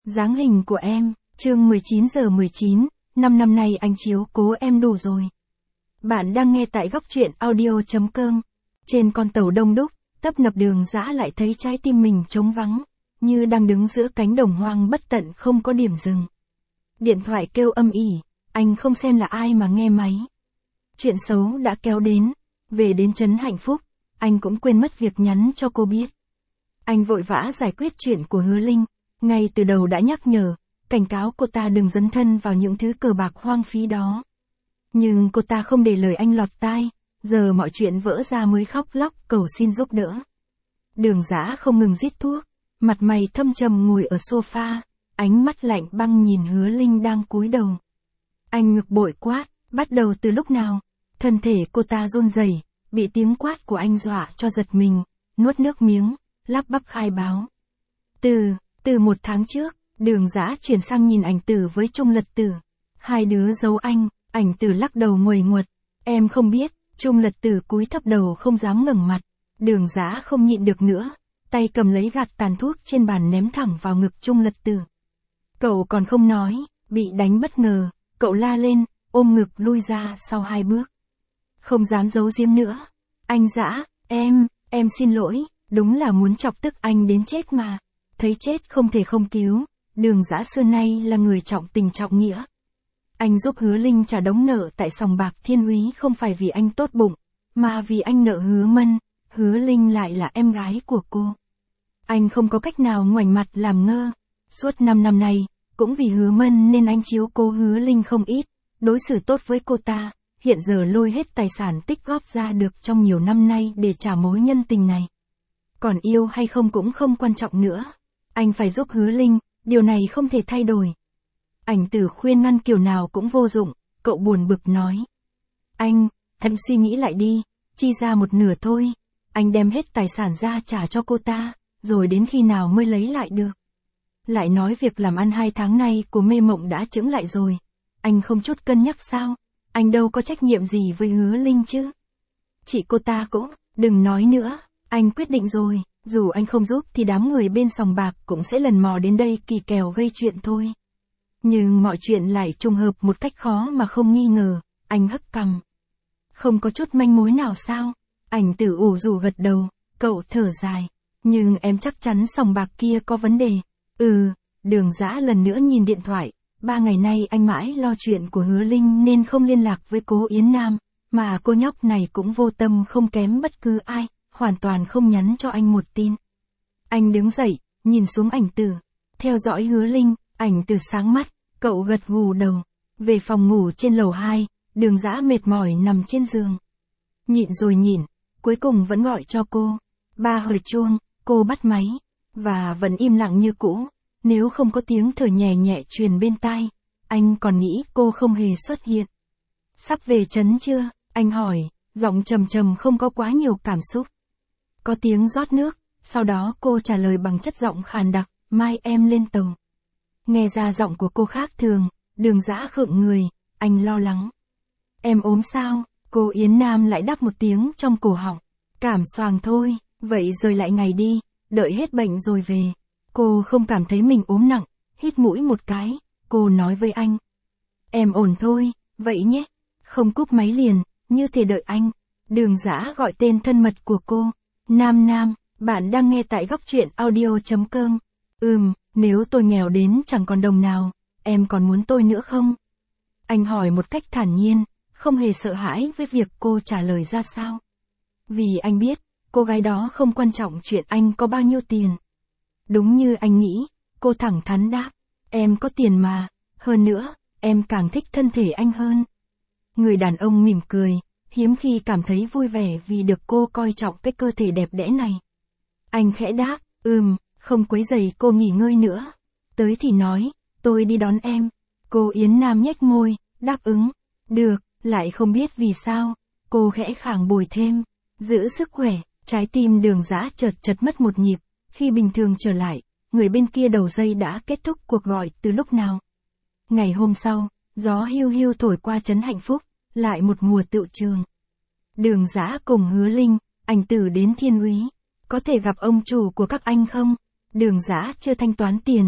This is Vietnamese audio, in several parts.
Dáng hình của em, chương 19 giờ 19, 5 năm nay anh chiếu cố em đủ rồi. Bạn đang nghe tại góc truyện audio.com. Trên con tàu đông đúc, tấp nập Đường Dã lại thấy trái tim mình trống vắng, như đang đứng giữa cánh đồng hoang bất tận không có điểm dừng. Điện thoại kêu âm ỉ, anh không xem là ai mà nghe máy. Chuyện xấu đã kéo đến, về đến trấn Hạnh Phúc, anh cũng quên mất việc nhắn cho cô biết. Anh vội vã giải quyết chuyện của Hứa Linh, ngay từ đầu đã nhắc nhở, cảnh cáo cô ta đừng dấn thân vào những thứ cờ bạc hoang phí đó. Nhưng cô ta không để lời anh lọt tai, giờ mọi chuyện vỡ ra mới khóc lóc cầu xin giúp đỡ. Đường Dã không ngừng rít thuốc, mặt mày thâm trầm ngồi ở sofa, ánh mắt lạnh băng nhìn Hứa Linh đang cúi đầu. Anh ngực bội quát, bắt đầu từ lúc nào? Thân thể cô ta run rẩy, bị tiếng quát của anh dọa cho giật mình, nuốt nước miếng, lắp bắp khai báo. Từ 1 tháng trước, Đường Dã chuyển sang nhìn ảnh Tử với Trung Lật Tử. Hai đứa giấu anh, ảnh Tử lắc đầu nguầy nguật. Em không biết. Trung Lật Tử cúi thấp đầu không dám ngẩng mặt. Đường Dã không nhịn được nữa, tay cầm lấy gạt tàn thuốc trên bàn ném thẳng vào ngực Trung Lật Tử. Cậu còn không nói, bị đánh bất ngờ, cậu la lên, ôm ngực lui ra sau 2 bước. Không dám giấu giếm nữa. Anh Dã, em xin lỗi, đúng là muốn chọc tức anh đến chết mà. Thấy chết không thể không cứu, Đường Dã xưa nay là người trọng tình trọng nghĩa. Anh giúp Hứa Linh trả đống nợ tại sòng bạc Thiên Úy không phải vì anh tốt bụng, mà vì anh nợ Hứa Mân, Hứa Linh lại là em gái của cô. Anh không có cách nào ngoảnh mặt làm ngơ. Suốt 5 năm nay, cũng vì Hứa Mân nên anh chiếu cố Hứa Linh không ít, đối xử tốt với cô ta, hiện giờ lôi hết tài sản tích góp ra được trong nhiều năm nay để trả mối nhân tình này. Còn yêu hay không cũng không quan trọng nữa. Anh phải giúp Hứa Linh, điều này không thể thay đổi. Ảnh Tử khuyên ngăn kiểu nào cũng vô dụng, cậu buồn bực nói. Anh suy nghĩ lại đi, chi ra 1/2 thôi. Anh đem hết tài sản ra trả cho cô ta, rồi đến khi nào mới lấy lại được. Lại nói việc làm ăn 2 tháng nay của Mê Mộng đã chững lại rồi. Anh không chút cân nhắc sao? Anh đâu có trách nhiệm gì với Hứa Linh chứ. Chị cô ta cũng, đừng nói nữa, anh quyết định rồi. Dù anh không giúp thì đám người bên sòng bạc cũng sẽ lần mò đến đây kỳ kèo gây chuyện thôi. Nhưng mọi chuyện lại trùng hợp một cách khó mà không nghi ngờ, anh hất cằm. Không có chút manh mối nào sao? Ảnh Tử ủ rũ gật đầu, cậu thở dài. Nhưng em chắc chắn sòng bạc kia có vấn đề. Đường Dã lần nữa nhìn điện thoại. 3 ngày nay anh mãi lo chuyện của Hứa Linh nên không liên lạc với cô Yến Nam, mà cô nhóc này cũng vô tâm không kém bất cứ ai. Hoàn toàn không nhắn cho anh một tin. Anh đứng dậy, nhìn xuống Ảnh Tử, theo dõi Hứa Linh. Ảnh Tử sáng mắt, cậu gật gù đầu. Về phòng ngủ trên lầu 2, Đường Dã mệt mỏi nằm trên giường. Nhịn rồi nhịn, cuối cùng vẫn gọi cho cô. 3 hồi chuông, cô bắt máy, và vẫn im lặng như cũ. Nếu không có tiếng thở nhẹ nhẹ truyền bên tai, anh còn nghĩ cô không hề xuất hiện. Sắp về trấn chưa? Anh hỏi, giọng trầm trầm không có quá nhiều cảm xúc. Có tiếng rót nước, sau đó cô trả lời bằng chất giọng khàn đặc, mai em lên tàu. Nghe ra giọng của cô khác thường, Đường Dã khựng người, anh lo lắng. Em ốm sao? Cô Yến Nam lại đáp một tiếng trong cổ họng. Cảm xoàng thôi, vậy rời lại ngày đi, đợi hết bệnh rồi về. Cô không cảm thấy mình ốm nặng, hít mũi một cái, cô nói với anh. Em ổn thôi, vậy nhé. Không cúp máy liền, như thể đợi anh. Đường Dã gọi tên thân mật của cô. Nam, bạn đang nghe tại góc truyện audio.com. Nếu tôi nghèo đến chẳng còn đồng nào, em còn muốn tôi nữa không? Anh hỏi một cách thản nhiên, không hề sợ hãi với việc cô trả lời ra sao. Vì anh biết, cô gái đó không quan trọng chuyện anh có bao nhiêu tiền. Đúng như anh nghĩ, cô thẳng thắn đáp, em có tiền mà, hơn nữa, em càng thích thân thể anh hơn. Người đàn ông mỉm cười, hiếm khi cảm thấy vui vẻ vì được cô coi trọng cái cơ thể đẹp đẽ này. Anh khẽ đáp, không quấy rầy cô nghỉ ngơi nữa. Tới thì nói, tôi đi đón em. Cô Yến Nam nhếch môi, đáp ứng. Được, lại không biết vì sao. Cô khẽ khàng bồi thêm. Giữ sức khỏe, trái tim Đường Dã chợt mất một nhịp. Khi bình thường trở lại, người bên kia đầu dây đã kết thúc cuộc gọi từ lúc nào. Ngày hôm sau, gió hiu hiu thổi qua trấn Hạnh Phúc, lại một mùa tựu trường. Đường Dã cùng Hứa Linh, Ảnh Tử đến Thiên Úy. Có thể gặp ông chủ của các anh không? Đường Dã chưa thanh toán tiền,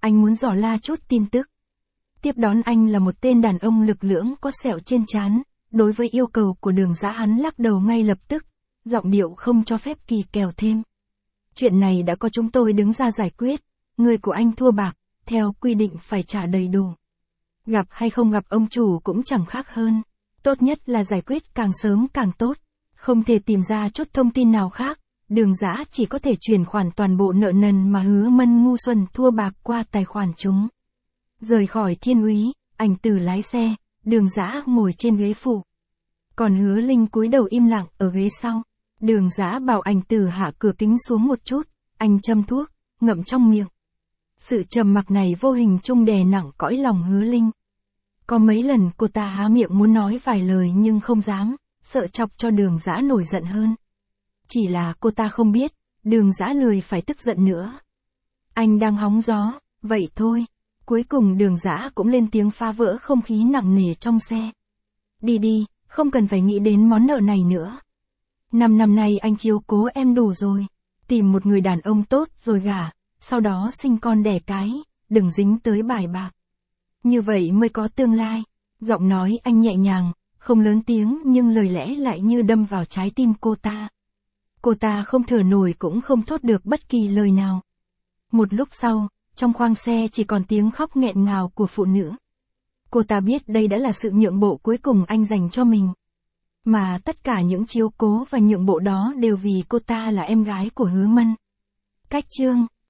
anh muốn dò la chút tin tức. Tiếp đón anh là một tên đàn ông lực lưỡng có sẹo trên trán, đối với yêu cầu của Đường Dã hắn lắc đầu ngay lập tức, giọng điệu không cho phép kỳ kèo thêm. Chuyện này đã có chúng tôi đứng ra giải quyết, người của anh thua bạc, theo quy định phải trả đầy đủ. Gặp hay không gặp ông chủ cũng chẳng khác hơn, tốt nhất là giải quyết càng sớm càng tốt, không thể tìm ra chút thông tin nào khác. Đường Dã chỉ có thể chuyển khoản toàn bộ nợ nần mà Hứa Mân ngu xuẩn thua bạc qua tài khoản chúng. Rời khỏi Thiên Úy, Ảnh Tử lái xe, Đường Dã ngồi trên ghế phụ. Còn Hứa Linh cúi đầu im lặng ở ghế sau. Đường Dã bảo Ảnh Tử hạ cửa kính xuống một chút, anh châm thuốc, ngậm trong miệng. Sự trầm mặc này vô hình chung đè nặng cõi lòng Hứa Linh. Có mấy lần cô ta há miệng muốn nói vài lời nhưng không dám, sợ chọc cho Đường Dã nổi giận hơn. Chỉ là cô ta không biết, Đường Dã lười phải tức giận nữa. Anh đang hóng gió, vậy thôi. Cuối cùng Đường Dã cũng lên tiếng phá vỡ không khí nặng nề trong xe. Đi đi, không cần phải nghĩ đến món nợ này nữa. 5 năm nay anh chiếu cố em đủ rồi. Tìm một người đàn ông tốt rồi gả, sau đó sinh con đẻ cái, đừng dính tới bài bạc. Như vậy mới có tương lai. Giọng nói anh nhẹ nhàng, không lớn tiếng nhưng lời lẽ lại như đâm vào trái tim cô ta. Cô ta không thở nổi cũng không thốt được bất kỳ lời nào. Một lúc sau, trong khoang xe chỉ còn tiếng khóc nghẹn ngào của phụ nữ. Cô ta biết đây đã là sự nhượng bộ cuối cùng anh dành cho mình. Mà tất cả những chiếu cố và nhượng bộ đó đều vì cô ta là em gái của Hứa Mân. Cách chương